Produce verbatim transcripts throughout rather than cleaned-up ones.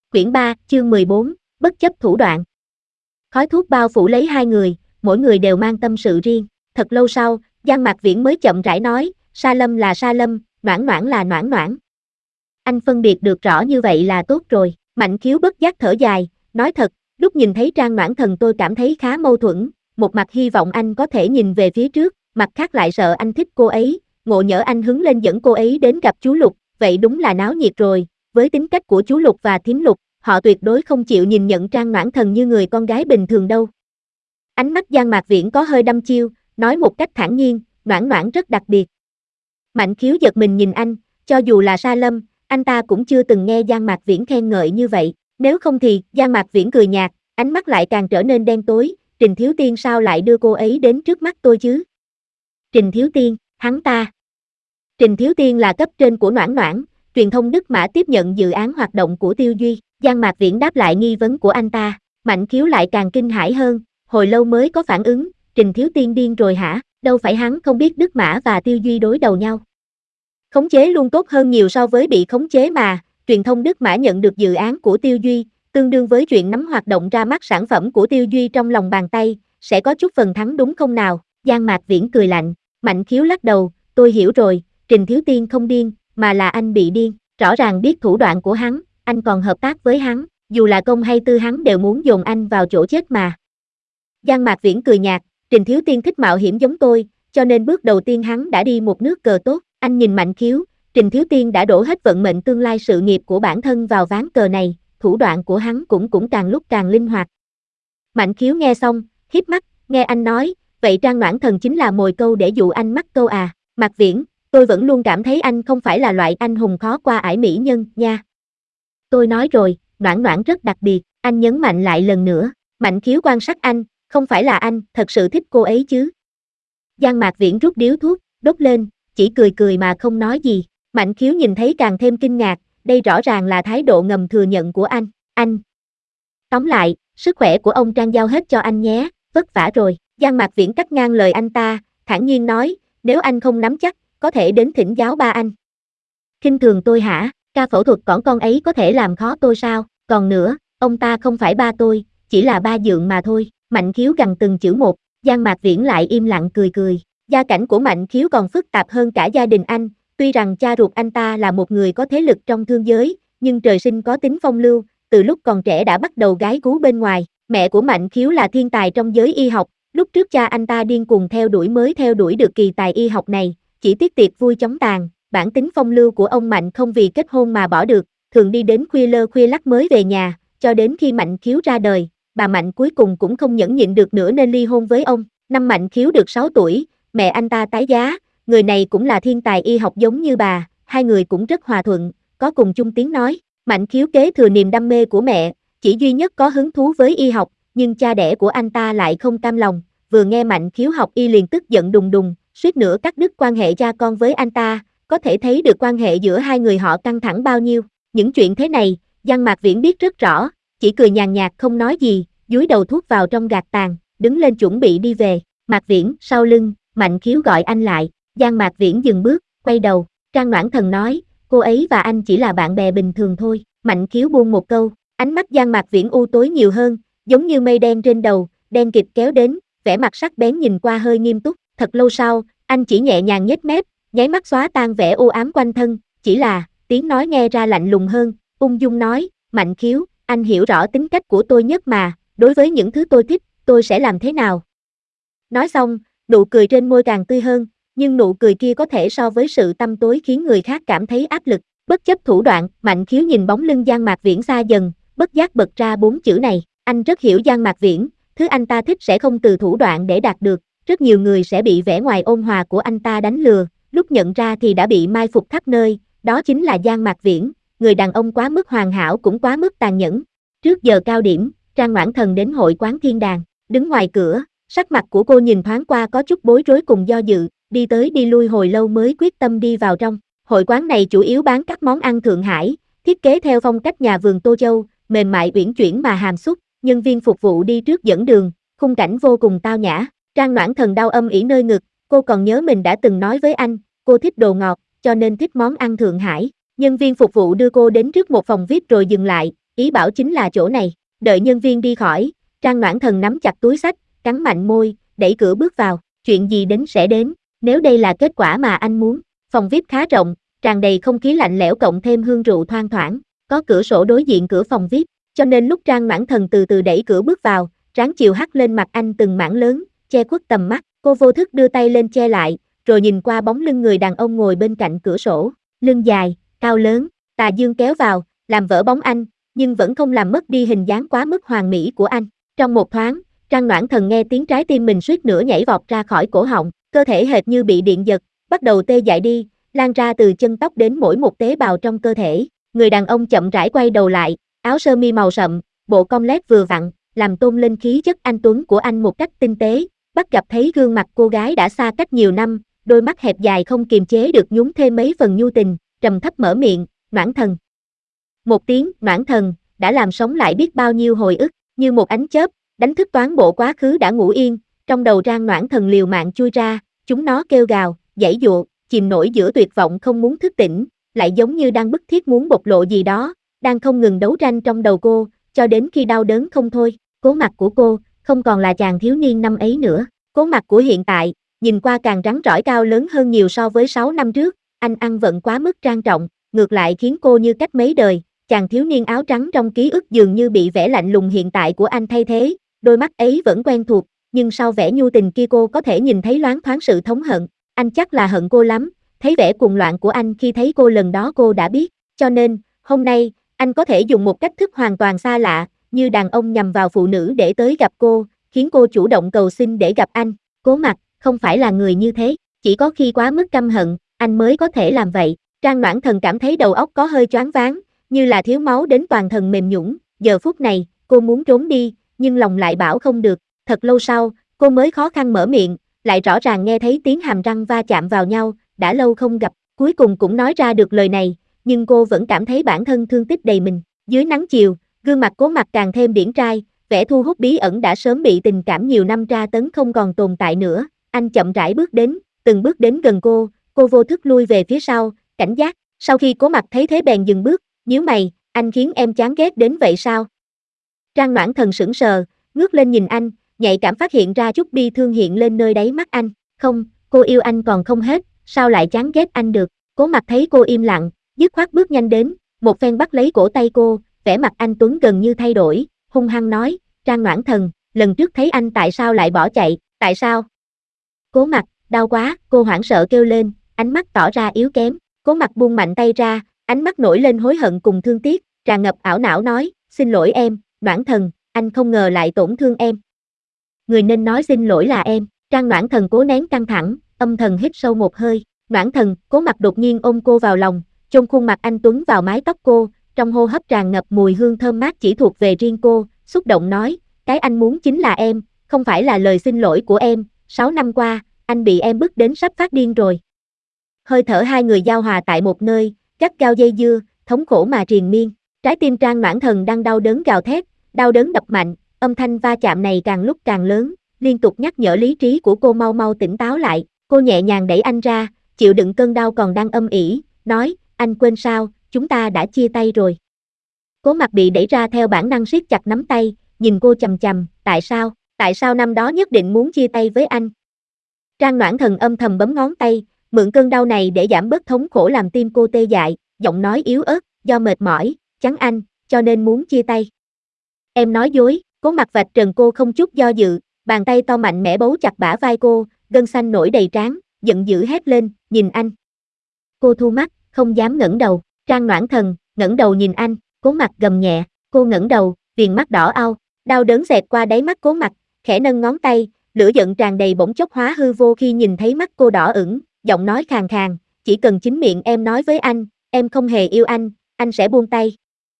Quyển ba, chương mười bốn, bất chấp thủ đoạn. Khói thuốc bao phủ lấy hai người, mỗi người đều mang tâm sự riêng. Thật lâu sau, Giang Mạc Viễn mới chậm rãi nói, Sa Lâm là Sa Lâm, Noãn Noãn là Noãn Noãn. Anh phân biệt được rõ như vậy là tốt rồi. Mạnh Khiếu bất giác thở dài, nói thật, lúc nhìn thấy Trang Noãn Thần tôi cảm thấy khá mâu thuẫn, một mặt hy vọng anh có thể nhìn về phía trước, mặt khác lại sợ anh thích cô ấy, ngộ nhỡ anh hứng lên dẫn cô ấy đến gặp chú Lục, vậy đúng là náo nhiệt rồi. Với tính cách của chú Lục và thím Lục, họ tuyệt đối không chịu nhìn nhận Trang Noãn Thần như người con gái bình thường đâu. Ánh mắt Giang Mạc Viễn có hơi đăm chiêu, nói một cách thản nhiên, Noãn Noãn rất đặc biệt. Mạnh Khiếu giật mình nhìn anh, cho dù là Sa Lâm, anh ta cũng chưa từng nghe Giang Mạc Viễn khen ngợi như vậy, nếu không thì, Giang Mạc Viễn cười nhạt, ánh mắt lại càng trở nên đen tối, Trình Thiếu Tiên sao lại đưa cô ấy đến trước mắt tôi chứ? Trình Thiếu Tiên, hắn ta. Trình Thiếu Tiên là cấp trên của Noãn Noãn, truyền thông Đức Mã tiếp nhận dự án hoạt động của Tiêu Duy, Giang Mạc Viễn đáp lại nghi vấn của anh ta, Mạnh Khiếu lại càng kinh hãi hơn, hồi lâu mới có phản ứng, Trình Thiếu Tiên điên rồi hả, đâu phải hắn không biết Đức Mã và Tiêu Duy đối đầu nhau. Khống chế luôn tốt hơn nhiều so với bị khống chế mà, truyền thông Đức Mã nhận được dự án của Tiêu Duy, tương đương với chuyện nắm hoạt động ra mắt sản phẩm của Tiêu Duy trong lòng bàn tay, sẽ có chút phần thắng đúng không nào? Giang Mạc Viễn cười lạnh, Mạnh Khiếu lắc đầu, tôi hiểu rồi, Trình Thiếu Tiên không điên, mà là anh bị điên, rõ ràng biết thủ đoạn của hắn, anh còn hợp tác với hắn, dù là công hay tư hắn đều muốn dồn anh vào chỗ chết mà. Giang Mạc Viễn cười nhạt, Trình Thiếu Tiên thích mạo hiểm giống tôi, cho nên bước đầu tiên hắn đã đi một nước cờ tốt, anh nhìn Mạnh Khiếu, Trình Thiếu Tiên đã đổ hết vận mệnh tương lai sự nghiệp của bản thân vào ván cờ này, thủ đoạn của hắn cũng cũng càng lúc càng linh hoạt. Mạnh Khiếu nghe xong, híp mắt, nghe anh nói, vậy Trang Noãn Thần chính là mồi câu để dụ anh mắc câu à, Mạc Viễn, tôi vẫn luôn cảm thấy anh không phải là loại anh hùng khó qua ải mỹ nhân, nha. Tôi nói rồi, Noãn Noãn rất đặc biệt, anh nhấn mạnh lại lần nữa, Mạnh Khiếu quan sát anh, không phải là anh, thật sự thích cô ấy chứ. Giang Mạc Viễn rút điếu thuốc, đốt lên, chỉ cười cười mà không nói gì, Mạnh Khiếu nhìn thấy càng thêm kinh ngạc, đây rõ ràng là thái độ ngầm thừa nhận của anh, anh. Tóm lại, sức khỏe của ông Trang giao hết cho anh nhé, vất vả rồi, Giang Mạc Viễn cắt ngang lời anh ta, thản nhiên nói, nếu anh không nắm chắc, có thể đến thỉnh giáo ba anh. Khinh thường tôi hả, ca phẫu thuật cỏn con ấy có thể làm khó tôi sao, còn nữa, ông ta không phải ba tôi, chỉ là ba dượng mà thôi, Mạnh Khiếu gằn từng chữ một, Giang Mạc Viễn lại im lặng cười cười, gia cảnh của Mạnh Khiếu còn phức tạp hơn cả gia đình anh, tuy rằng cha ruột anh ta là một người có thế lực trong thương giới, nhưng trời sinh có tính phong lưu, từ lúc còn trẻ đã bắt đầu gái gú bên ngoài, mẹ của Mạnh Khiếu là thiên tài trong giới y học, lúc trước cha anh ta điên cuồng theo đuổi mới theo đuổi được kỳ tài y học này, chỉ tiếc tiệc vui chóng tàn, bản tính phong lưu của ông Mạnh không vì kết hôn mà bỏ được, thường đi đến khuya lơ khuya lắc mới về nhà, cho đến khi Mạnh Khiếu ra đời, bà Mạnh cuối cùng cũng không nhẫn nhịn được nữa nên ly hôn với ông, năm Mạnh Khiếu được sáu tuổi, mẹ anh ta tái giá, người này cũng là thiên tài y học giống như bà, hai người cũng rất hòa thuận, có cùng chung tiếng nói, Mạnh Khiếu kế thừa niềm đam mê của mẹ, chỉ duy nhất có hứng thú với y học, nhưng cha đẻ của anh ta lại không cam lòng, vừa nghe Mạnh Khiếu học y liền tức giận đùng đùng, suýt nữa cắt đứt quan hệ cha con với anh ta, có thể thấy được quan hệ giữa hai người họ căng thẳng bao nhiêu, những chuyện thế này, Giang Mạc Viễn biết rất rõ, chỉ cười nhàn nhạt không nói gì, dúi đầu thuốc vào trong gạt tàn, đứng lên chuẩn bị đi về, Mạc Viễn, sau lưng, Mạnh Khiếu gọi anh lại, Giang Mạc Viễn dừng bước, quay đầu, Trang Noãn Thần nói, cô ấy và anh chỉ là bạn bè bình thường thôi, Mạnh Khiếu buông một câu, ánh mắt Giang Mạc Viễn u tối nhiều hơn, giống như mây đen trên đầu, đen kịt kéo đến, vẻ mặt sắc bén nhìn qua hơi nghiêm túc, thật lâu sau, anh chỉ nhẹ nhàng nhếch mép, nháy mắt xóa tan vẻ u ám quanh thân, chỉ là, tiếng nói nghe ra lạnh lùng hơn, ung dung nói, Mạnh Khiếu, anh hiểu rõ tính cách của tôi nhất mà, đối với những thứ tôi thích, tôi sẽ làm thế nào? Nói xong, nụ cười trên môi càng tươi hơn, nhưng nụ cười kia có thể so với sự tăm tối khiến người khác cảm thấy áp lực, bất chấp thủ đoạn, Mạnh Khiếu nhìn bóng lưng Giang Mạc Viễn xa dần, bất giác bật ra bốn chữ này, anh rất hiểu Giang Mạc Viễn, thứ anh ta thích sẽ không từ thủ đoạn để đạt được, rất nhiều người sẽ bị vẻ ngoài ôn hòa của anh ta đánh lừa, lúc nhận ra thì đã bị mai phục khắp nơi, đó chính là Giang Mạc Viễn, người đàn ông quá mức hoàn hảo cũng quá mức tàn nhẫn. Trước giờ cao điểm, Trang Noãn Thần đến hội quán Thiên Đàng, đứng ngoài cửa, sắc mặt của cô nhìn thoáng qua có chút bối rối cùng do dự, đi tới đi lui hồi lâu mới quyết tâm đi vào trong. Hội quán này chủ yếu bán các món ăn Thượng Hải, thiết kế theo phong cách nhà vườn Tô Châu, mềm mại uyển chuyển mà hàm xúc, nhân viên phục vụ đi trước dẫn đường, khung cảnh vô cùng tao nhã. Trang Noãn Thần đau âm ỉ nơi ngực, cô còn nhớ mình đã từng nói với anh, cô thích đồ ngọt, cho nên thích món ăn Thượng Hải. Nhân viên phục vụ đưa cô đến trước một phòng vi ai pi rồi dừng lại, ý bảo chính là chỗ này. Đợi nhân viên đi khỏi, Trang Noãn Thần nắm chặt túi xách, cắn mạnh môi, đẩy cửa bước vào, chuyện gì đến sẽ đến, nếu đây là kết quả mà anh muốn. Phòng vi ai pi khá rộng, tràn đầy không khí lạnh lẽo cộng thêm hương rượu thoang thoảng, có cửa sổ đối diện cửa phòng vi ai pi, cho nên lúc Trang Noãn Thần từ từ đẩy cửa bước vào, ráng chiều hắt lên mặt anh từng mảng lớn, che khuất tầm mắt, cô vô thức đưa tay lên che lại, rồi nhìn qua bóng lưng người đàn ông ngồi bên cạnh cửa sổ, lưng dài, cao lớn, tà dương kéo vào, làm vỡ bóng anh, nhưng vẫn không làm mất đi hình dáng quá mức hoàn mỹ của anh. Trong một thoáng, Trang Noãn Thần nghe tiếng trái tim mình suýt nữa nhảy vọt ra khỏi cổ họng, cơ thể hệt như bị điện giật, bắt đầu tê dại đi, lan ra từ chân tóc đến mỗi một tế bào trong cơ thể. Người đàn ông chậm rãi quay đầu lại, áo sơ mi màu sậm, bộ com lét vừa vặn, làm tôn lên khí chất anh tuấn của anh một cách tinh tế. Bắt gặp thấy gương mặt cô gái đã xa cách nhiều năm, đôi mắt hẹp dài không kiềm chế được nhún thêm mấy phần nhu tình, trầm thấp mở miệng, Noãn Thần. Một tiếng Noãn Thần đã làm sống lại biết bao nhiêu hồi ức, như một ánh chớp, đánh thức toán bộ quá khứ đã ngủ yên, trong đầu Trang Noãn Thần liều mạng chui ra, chúng nó kêu gào, giãy giụa, chìm nổi giữa tuyệt vọng không muốn thức tỉnh, lại giống như đang bức thiết muốn bộc lộ gì đó, đang không ngừng đấu tranh trong đầu cô, cho đến khi đau đớn không thôi. Cố mặt của cô không còn là chàng thiếu niên năm ấy nữa, cố mặt của hiện tại nhìn qua càng rắn rỏi cao lớn hơn nhiều so với sáu năm trước. Anh ăn vận quá mức trang trọng, ngược lại khiến cô như cách mấy đời. Chàng thiếu niên áo trắng trong ký ức dường như bị vẻ lạnh lùng hiện tại của anh thay thế, đôi mắt ấy vẫn quen thuộc, nhưng sau vẻ nhu tình kia cô có thể nhìn thấy loáng thoáng sự thống hận. Anh chắc là hận cô lắm, thấy vẻ cuồng loạn của anh khi thấy cô lần đó cô đã biết, cho nên, hôm nay, anh có thể dùng một cách thức hoàn toàn xa lạ, như đàn ông nhằm vào phụ nữ để tới gặp cô, khiến cô chủ động cầu xin để gặp anh. Cố mặt, không phải là người như thế, chỉ có khi quá mức căm hận, anh mới có thể làm vậy. Trang Noãn Thần cảm thấy đầu óc có hơi choáng váng, như là thiếu máu đến toàn thân mềm nhũn. Giờ phút này, cô muốn trốn đi, nhưng lòng lại bảo không được. Thật lâu sau, cô mới khó khăn mở miệng, lại rõ ràng nghe thấy tiếng hàm răng va chạm vào nhau, đã lâu không gặp, cuối cùng cũng nói ra được lời này, nhưng cô vẫn cảm thấy bản thân thương tích đầy mình. Dưới nắng chiều, gương mặt Cố Mặt càng thêm điển trai, vẻ thu hút bí ẩn đã sớm bị tình cảm nhiều năm tra tấn không còn tồn tại nữa. Anh chậm rãi bước đến, từng bước đến gần cô, cô vô thức lui về phía sau, cảnh giác. Sau khi Cố Mặt thấy thế bèn dừng bước, nhíu mày, anh khiến em chán ghét đến vậy sao? Trang Noãn Thần sững sờ, ngước lên nhìn anh, nhạy cảm phát hiện ra chút bi thương hiện lên nơi đáy mắt anh. Không, cô yêu anh còn không hết, sao lại chán ghét anh được? Cố Mặt thấy cô im lặng, dứt khoát bước nhanh đến, một phen bắt lấy cổ tay cô, vẻ mặt anh tuấn gần như thay đổi, hung hăng nói, Trang Noãn Thần, lần trước thấy anh tại sao lại bỏ chạy, tại sao? Cố Mặt, đau quá, cô hoảng sợ kêu lên, ánh mắt tỏ ra yếu kém. Cố Mặt buông mạnh tay ra, ánh mắt nổi lên hối hận cùng thương tiếc, tràn ngập ảo não nói, xin lỗi em, Noãn Thần, anh không ngờ lại tổn thương em. Người nên nói xin lỗi là em. Trang Noãn Thần cố nén căng thẳng, âm thầm hít sâu một hơi. Noãn Thần, Cố Mặt đột nhiên ôm cô vào lòng, chôn khuôn mặt anh tuấn vào mái tóc cô, trong hô hấp tràn ngập mùi hương thơm mát chỉ thuộc về riêng cô, xúc động nói, cái anh muốn chính là em, không phải là lời xin lỗi của em, sáu năm qua, anh bị em bức đến sắp phát điên rồi. Hơi thở hai người giao hòa tại một nơi, gắt gao dây dưa, thống khổ mà triền miên. Trái tim Trang Noãn Thần đang đau đớn gào thét, đau đớn đập mạnh, âm thanh va chạm này càng lúc càng lớn, liên tục nhắc nhở lý trí của cô mau mau tỉnh táo lại. Cô nhẹ nhàng đẩy anh ra, chịu đựng cơn đau còn đang âm ỉ, nói, anh quên sao, chúng ta đã chia tay rồi. Cố Mặt bị đẩy ra theo bản năng siết chặt nắm tay, nhìn cô chằm chằm, tại sao, tại sao năm đó nhất định muốn chia tay với anh? Trang Noãn Thần âm thầm bấm ngón tay, mượn cơn đau này để giảm bớt thống khổ làm tim cô tê dại, giọng nói yếu ớt, do mệt mỏi, chán anh, cho nên muốn chia tay. Em nói dối. Cố Mặt vạch trần cô không chút do dự, bàn tay to mạnh mẽ bấu chặt bả vai cô, gân xanh nổi đầy trán, giận dữ hét lên, nhìn anh. Cô thu mắt, không dám ngẩng đầu. Trang Noãn Thần ngẩng đầu nhìn anh, Cố Mặt gầm nhẹ, cô ngẩng đầu, viền mắt đỏ au, đau đớn xẹt qua đáy mắt Cố Mặt, khẽ nâng ngón tay, lửa giận tràn đầy bỗng chốc hóa hư vô khi nhìn thấy mắt cô đỏ ửng, giọng nói khàn khàn, chỉ cần chính miệng em nói với anh, em không hề yêu anh, anh sẽ buông tay.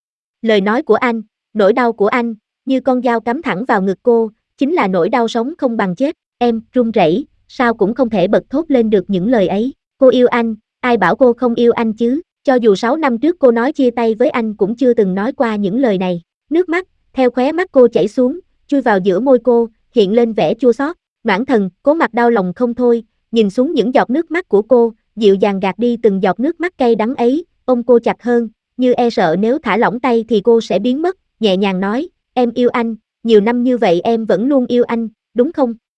Lời nói của anh, nỗi đau của anh, như con dao cắm thẳng vào ngực cô, chính là nỗi đau sống không bằng chết. Em run rẩy, sao cũng không thể bật thốt lên được những lời ấy. Cô yêu anh, ai bảo cô không yêu anh chứ? Cho dù sáu năm trước cô nói chia tay với anh cũng chưa từng nói qua những lời này. Nước mắt theo khóe mắt cô chảy xuống, chui vào giữa môi cô, hiện lên vẻ chua xót. Noãn Thần, Cố Mặt đau lòng không thôi, nhìn xuống những giọt nước mắt của cô, dịu dàng gạt đi từng giọt nước mắt cay đắng ấy, ôm cô chặt hơn, như e sợ nếu thả lỏng tay thì cô sẽ biến mất, nhẹ nhàng nói, em yêu anh, nhiều năm như vậy em vẫn luôn yêu anh, đúng không?